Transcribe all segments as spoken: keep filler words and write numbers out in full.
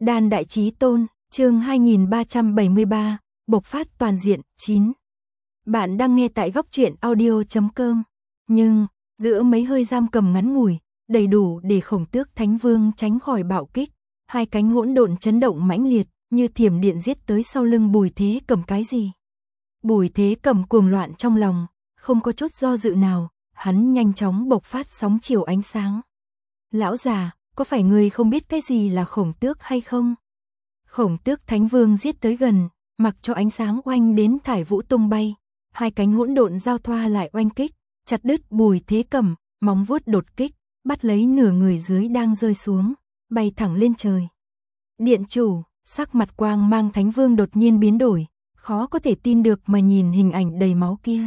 Đan Đại Chí Tôn, chương hai nghìn ba trăm bảy mươi ba, bộc phát toàn diện, chín. Bạn đang nghe tại góc truyện audio chấm com. Nhưng, giữa mấy hơi giam cầm ngắn ngủi, đầy đủ để Khổng Tước Thánh Vương tránh khỏi bạo kích, hai cánh hỗn độn chấn động mãnh liệt, như thiểm điện giết tới sau lưng Bùi Thế Cầm cái gì. Bùi Thế Cầm cuồng loạn trong lòng, không có chút do dự nào, hắn nhanh chóng bộc phát sóng chiều ánh sáng. Lão già, có phải người không biết cái gì là Khổng Tước hay không? Khổng Tước Thánh Vương giết tới gần, mặc cho ánh sáng oanh đến thải vũ tung bay, hai cánh hỗn độn giao thoa lại oanh kích, chặt đứt Bùi Thế Cầm, móng vuốt đột kích, bắt lấy nửa người dưới đang rơi xuống, bay thẳng lên trời. Điện chủ, sắc mặt Quang Mang Thánh Vương đột nhiên biến đổi, khó có thể tin được mà nhìn hình ảnh đầy máu kia.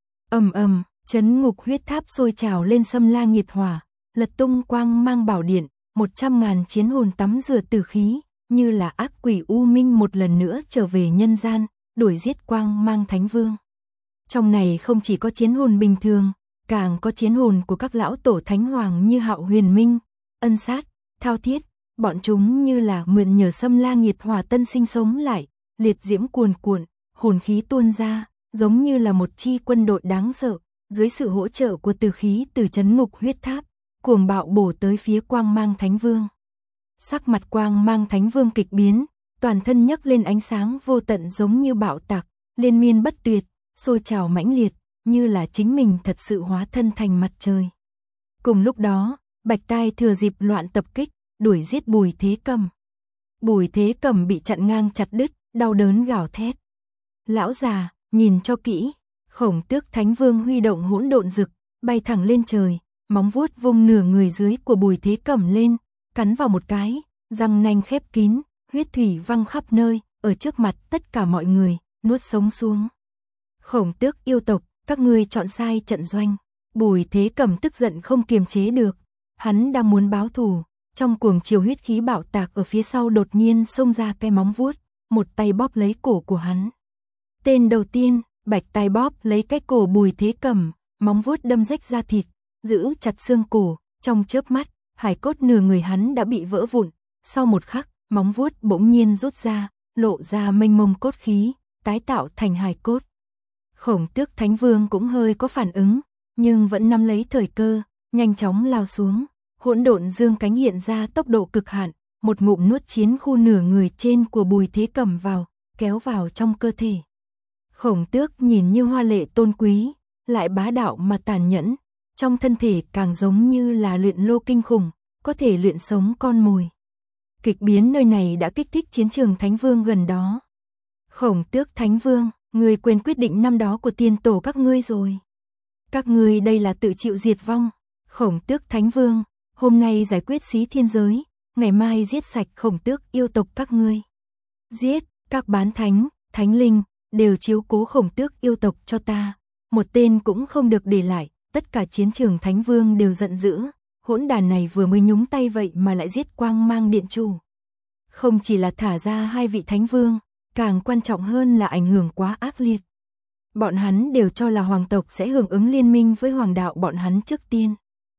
Ầm ầm, chấn ngục huyết tháp sôi trào lên xâm la nghiệt hỏa, lật tung Quang Mang Bảo Điện, một trăm ngàn chiến hồn tắm rửa tử khí, như là ác quỷ u minh một lần nữa trở về nhân gian, đuổi giết Quang Mang Thánh Vương. Trong này không chỉ có chiến hồn bình thường, càng có chiến hồn của các lão tổ thánh hoàng như Hạo Huyền Minh, Ân Sát, Thao Thiết, bọn chúng như là mượn nhờ xâm la nghiệt hỏa tân sinh sống lại, liệt diễm cuồn cuộn, hồn khí tuôn ra, giống như là một chi quân đội đáng sợ, dưới sự hỗ trợ của tử khí từ chấn ngục huyết tháp, cuồng bạo bổ tới phía Quang Mang Thánh Vương. Sắc mặt Quang Mang Thánh Vương kịch biến, toàn thân nhấc lên ánh sáng vô tận giống như bạo tạc, liên miên bất tuyệt, sôi trào mãnh liệt, như là chính mình thật sự hóa thân thành mặt trời. Cùng lúc đó, Bạch Tai thừa dịp loạn tập kích, đuổi giết Bùi Thế Cầm. Bùi Thế Cầm bị chặn ngang chặt đứt, đau đớn gào thét. Lão già, nhìn cho kỹ, Khổng Tước Thánh Vương huy động hỗn độn dực, bay thẳng lên trời, móng vuốt vung nửa người dưới của Bùi Thế Cầm lên, cắn vào một cái, răng nanh khép kín, huyết thủy văng khắp nơi, ở trước mặt tất cả mọi người, nuốt sống xuống. Khổng Tước yêu tộc, các ngươi chọn sai trận doanh. Bùi Thế Cầm tức giận không kiềm chế được, hắn đang muốn báo thù, trong cuồng chiều huyết khí bạo tạc ở phía sau đột nhiên xông ra cái móng vuốt, một tay bóp lấy cổ của hắn. Tên đầu tiên, Bạch Tai bóp lấy cái cổ Bùi Thế Cầm, móng vuốt đâm rách da thịt, giữ chặt xương cổ, trong chớp mắt, hải cốt nửa người hắn đã bị vỡ vụn, sau một khắc, móng vuốt bỗng nhiên rút ra, lộ ra mênh mông cốt khí, tái tạo thành hài cốt. Khổng Tước Thánh Vương cũng hơi có phản ứng, nhưng vẫn nắm lấy thời cơ, nhanh chóng lao xuống, hỗn độn dương cánh hiện ra tốc độ cực hạn, một ngụm nuốt chiến khu nửa người trên của Bùi Thế Cầm vào, kéo vào trong cơ thể. Khổng Tước nhìn như hoa lệ tôn quý, lại bá đạo mà tàn nhẫn, trong thân thể càng giống như là luyện lô kinh khủng, có thể luyện sống con mồi. Kịch biến nơi này đã kích thích chiến trường Thánh Vương gần đó. Khổng Tước Thánh Vương, ngươi quên quyết định năm đó của tiên tổ các ngươi rồi. Các ngươi đây là tự chịu diệt vong. Khổng Tước Thánh Vương, hôm nay giải quyết xí thiên giới, ngày mai giết sạch Khổng Tước yêu tộc các ngươi. Giết, các bán thánh, thánh linh, đều chiếu cố Khổng Tước yêu tộc cho ta. Một tên cũng không được để lại, tất cả chiến trường Thánh Vương đều giận dữ. Hỗn đàn này vừa mới nhúng tay vậy mà lại giết Quang Mang Điện Chủ. Không chỉ là thả ra hai vị Thánh Vương, càng quan trọng hơn là ảnh hưởng quá ác liệt. Bọn hắn đều cho là hoàng tộc sẽ hưởng ứng liên minh với hoàng đạo bọn hắn trước tiên.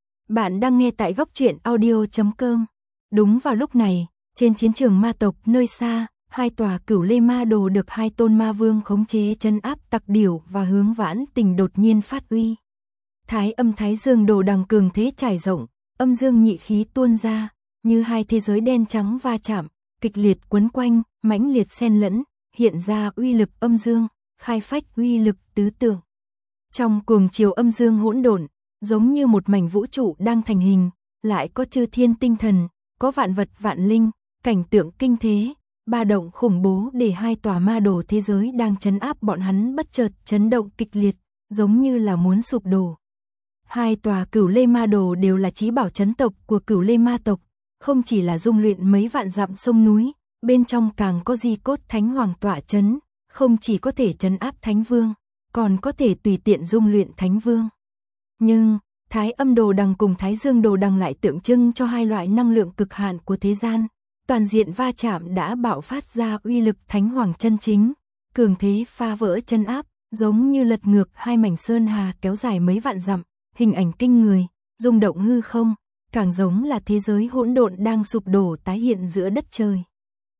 Bạn đang nghe tại góc truyện audio chấm com. Đúng vào lúc này, trên chiến trường ma tộc nơi xa, hai tòa Cửu Lê Ma Đồ được hai tôn ma vương khống chế trấn áp Tặc Điểu và Hướng Vãn Tình đột nhiên phát uy. Thái Âm Thái Dương Đồ đằng cường thế trải rộng, âm dương nhị khí tuôn ra, như hai thế giới đen trắng va chạm, kịch liệt quấn quanh, mãnh liệt xen lẫn, hiện ra uy lực âm dương, khai phách uy lực tứ tượng. Trong cuồng chiều âm dương hỗn độn, giống như một mảnh vũ trụ đang thành hình, lại có chư thiên tinh thần, có vạn vật vạn linh, cảnh tượng kinh thế, ba động khủng bố để hai tòa ma đồ thế giới đang trấn áp bọn hắn bất chợt chấn động kịch liệt, giống như là muốn sụp đổ. Hai tòa Cửu Lê Ma Đồ đều là chí bảo chấn tộc của Cửu Lê Ma tộc, không chỉ là dung luyện mấy vạn dặm sông núi, bên trong càng có di cốt Thánh Hoàng tọa chấn, không chỉ có thể trấn áp Thánh Vương, còn có thể tùy tiện dung luyện Thánh Vương. Nhưng, Thái Âm Đồ đằng cùng Thái Dương Đồ đằng lại tượng trưng cho hai loại năng lượng cực hạn của thế gian, toàn diện va chạm đã bạo phát ra uy lực Thánh Hoàng chân chính, cường thế phá vỡ chân áp, giống như lật ngược hai mảnh sơn hà kéo dài mấy vạn dặm, hình ảnh kinh người, rung động hư không, càng giống là thế giới hỗn độn đang sụp đổ tái hiện giữa đất trời.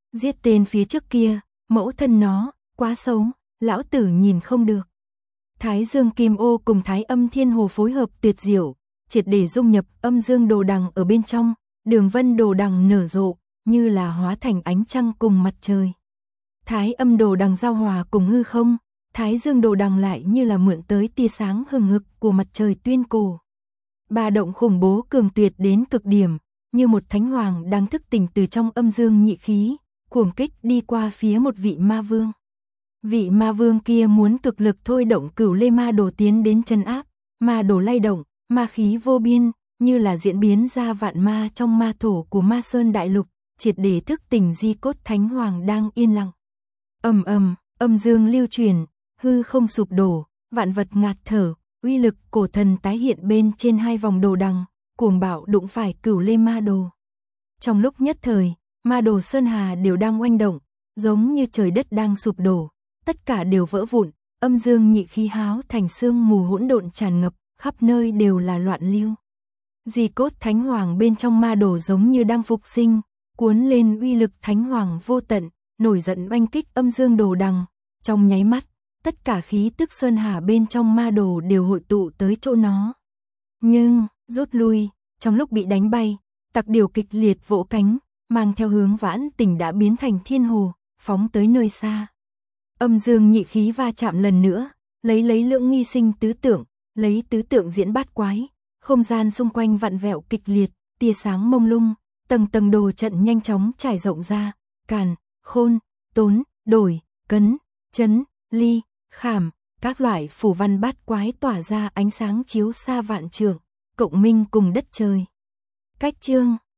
Giết tên phía trước kia, mẫu thân nó, quá xấu, lão tử nhìn không được. Thái Dương Kim Ô cùng Thái Âm Thiên Hồ phối hợp tuyệt diệu, triệt để dung nhập âm dương đồ đằng ở bên trong, đường vân đồ đằng nở rộ, như là hóa thành ánh trăng cùng mặt trời. Thái Âm đồ đằng giao hòa cùng hư không, Thái Dương đồ đằng lại như là mượn tới tia sáng hừng hực của mặt trời tuyên cổ. Ba động khủng bố cường tuyệt đến cực điểm, như một thánh hoàng đang thức tỉnh từ trong âm dương nhị khí, cuồng kích đi qua phía một vị ma vương. Vị ma vương kia muốn cực lực thôi động Cửu Lê Ma Đồ tiến đến chân áp, ma đồ lay động, ma khí vô biên, như là diễn biến ra vạn ma trong ma thổ của Ma Sơn Đại Lục, triệt để thức tỉnh di cốt thánh hoàng đang yên lặng. Ầm ầm, âm dương lưu truyền, hư không sụp đổ, vạn vật ngạt thở, uy lực cổ thần tái hiện bên trên hai vòng đồ đằng, cuồng bạo đụng phải Cửu Lê Ma Đồ. Trong lúc nhất thời, ma đồ sơn hà đều đang oanh động, giống như trời đất đang sụp đổ, tất cả đều vỡ vụn, âm dương nhị khí háo thành sương mù hỗn độn tràn ngập, khắp nơi đều là loạn lưu. Di cốt thánh hoàng bên trong ma đồ giống như đang phục sinh, cuốn lên uy lực thánh hoàng vô tận, nổi giận oanh kích âm dương đồ đằng, trong nháy mắt, tất cả khí tức sơn hà bên trong ma đồ đều hội tụ tới chỗ nó. Nhưng, rút lui, trong lúc bị đánh bay, Tặc Điểu kịch liệt vỗ cánh, mang theo hướng Vãn Tình đã biến thành thiên hồ, phóng tới nơi xa. Âm dương nhị khí va chạm lần nữa, lấy lấy lượng nghi sinh tứ tượng, lấy tứ tượng diễn bát quái, không gian xung quanh vặn vẹo kịch liệt, tia sáng mông lung, tầng tầng đồ trận nhanh chóng trải rộng ra, càn, khôn, tốn, đổi, cấn, chấn, ly, khảm, các loại phủ văn bát quái tỏa ra ánh sáng chiếu xa vạn trượng, cộng minh cùng đất trời. Cách chương